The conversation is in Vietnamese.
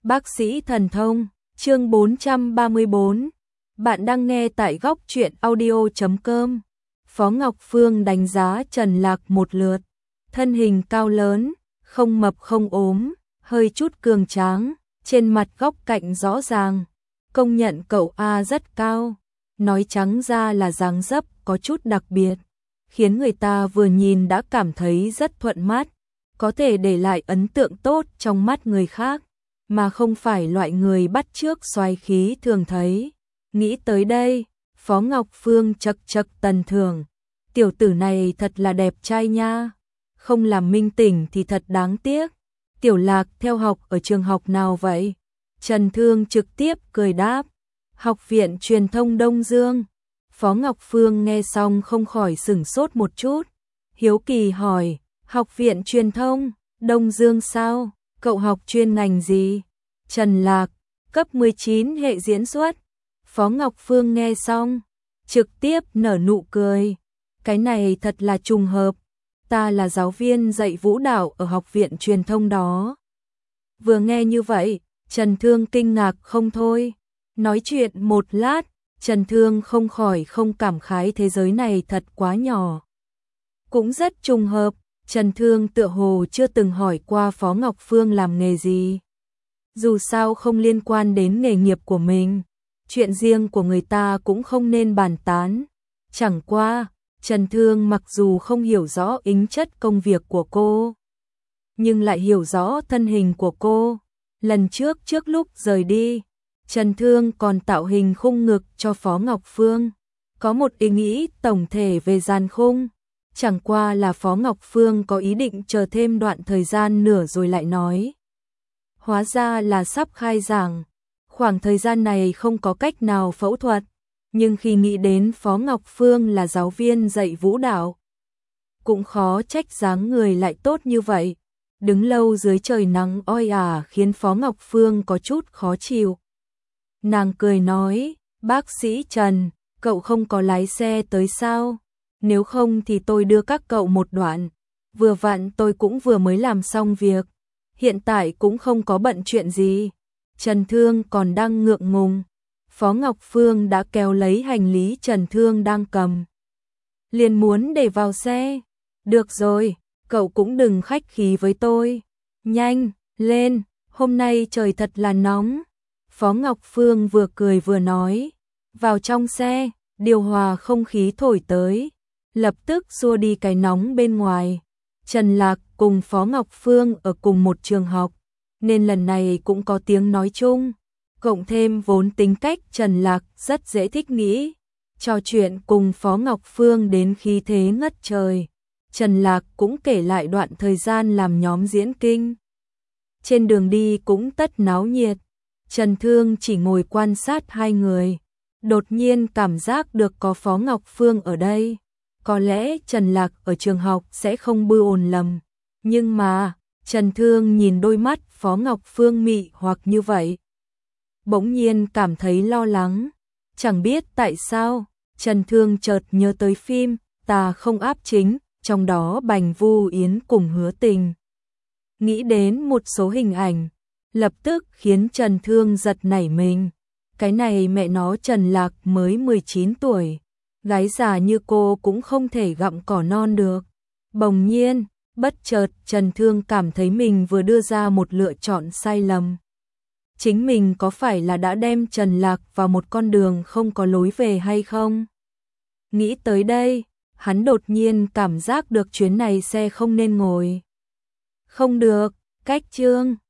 Bác sĩ thần thông, chương 434. Bạn đang nghe tại góc truyện audio.com. Phó Ngọc Phương đánh giá Trần Lạc một lượt. Thân hình cao lớn, không mập không ốm, hơi chút cường tráng, trên mặt góc cạnh rõ ràng. Công nhận cậu A rất cao. Nói trắng ra là dáng dấp có chút đặc biệt, khiến người ta vừa nhìn đã cảm thấy rất thuận mắt, có thể để lại ấn tượng tốt trong mắt người khác, mà không phải loại người bắt chước xoáy khí thường thấy. Nghĩ tới đây, Phó Ngọc Phương chậc chậc tần thưởng. Tiểu tử này thật là đẹp trai nha, không làm minh tỉnh thì thật đáng tiếc. Tiểu Lạc theo học ở trường học nào vậy? Trần Thương trực tiếp cười đáp. Học viện Truyền thông Đông Dương. Phó Ngọc Phương nghe xong không khỏi sửng sốt một chút, hiếu kỳ hỏi, Học viện Truyền thông Đông Dương sao? Cậu học chuyên ngành gì? Trần Lạc, cấp 19 hệ diễn xuất. Phó Ngọc Phương nghe xong, trực tiếp nở nụ cười. Cái này thật là trùng hợp, ta là giáo viên dạy vũ đạo ở Học viện Truyền thông đó. Vừa nghe như vậy, Trần Thương kinh ngạc không thôi. Nói chuyện một lát, Trần Thương không khỏi không cảm khái thế giới này thật quá nhỏ. Cũng rất trùng hợp, Trần Thương tựa hồ chưa từng hỏi qua Phó Ngọc Phương làm nghề gì. Dù sao không liên quan đến nghề nghiệp của mình, chuyện riêng của người ta cũng không nên bàn tán. Chẳng qua, Trần Thương mặc dù không hiểu rõ tính chất công việc của cô, nhưng lại hiểu rõ thân hình của cô. Lần trước lúc rời đi, Trần Thương còn tạo hình khung ngực cho Phó Ngọc Phương, có một ý nghĩ tổng thể về dàn khung. Chẳng qua là Phó Ngọc Phương có ý định chờ thêm đoạn thời gian nữa rồi lại nói. Hóa ra là sắp khai giảng, khoảng thời gian này không có cách nào phẫu thuật, nhưng khi nghĩ đến Phó Ngọc Phương là giáo viên dạy vũ đạo, cũng khó trách dáng người lại tốt như vậy. Đứng lâu dưới trời nắng oi ả khiến Phó Ngọc Phương có chút khó chịu. Nàng cười nói, bác sĩ Trần, cậu không có lái xe tới sao? Nếu không thì tôi đưa các cậu một đoạn. Vừa vặn tôi cũng vừa mới làm xong việc, hiện tại cũng không có bận chuyện gì. Trần Thương còn đang ngượng ngùng, Phó Ngọc Phương đã kéo lấy hành lý Trần Thương đang cầm, liền muốn để vào xe. Được rồi, cậu cũng đừng khách khí với tôi. Nhanh, lên, hôm nay trời thật là nóng. Phó Ngọc Phương vừa cười vừa nói. Vào trong xe, điều hòa không khí thổi tới, lập tức xua đi cái nóng bên ngoài. Trần Lạc cùng Phó Ngọc Phương ở cùng một trường học, nên lần này cũng có tiếng nói chung. Cộng thêm vốn tính cách Trần Lạc rất dễ thích nghĩ, trò chuyện cùng Phó Ngọc Phương đến khí thế ngất trời. Trần Lạc cũng kể lại đoạn thời gian làm nhóm diễn kinh. Trên đường đi cũng tất náo nhiệt. Trần Thương chỉ ngồi quan sát hai người, đột nhiên cảm giác được có Phó Ngọc Phương ở đây. Có lẽ Trần Lạc ở trường học sẽ không bư ồn lầm, nhưng mà Trần Thương nhìn đôi mắt Phó Ngọc Phương mị hoặc như vậy, bỗng nhiên cảm thấy lo lắng. Chẳng biết tại sao, Trần Thương chợt nhớ tới phim Ta Không Áp Chính, trong đó Bành Vu Yến cùng Hứa Tình. Nghĩ đến một số hình ảnh, lập tức khiến Trần Thương giật nảy mình. Cái này mẹ nó Trần Lạc mới 19 tuổi, gái già như cô cũng không thể gặm cỏ non được. Bỗng nhiên, bất chợt Trần Thương cảm thấy mình vừa đưa ra một lựa chọn sai lầm. Chính mình có phải là đã đem Trần Lạc vào một con đường không có lối về hay không? Nghĩ tới đây, hắn đột nhiên cảm giác được chuyến này xe không nên ngồi. Không được, cách chương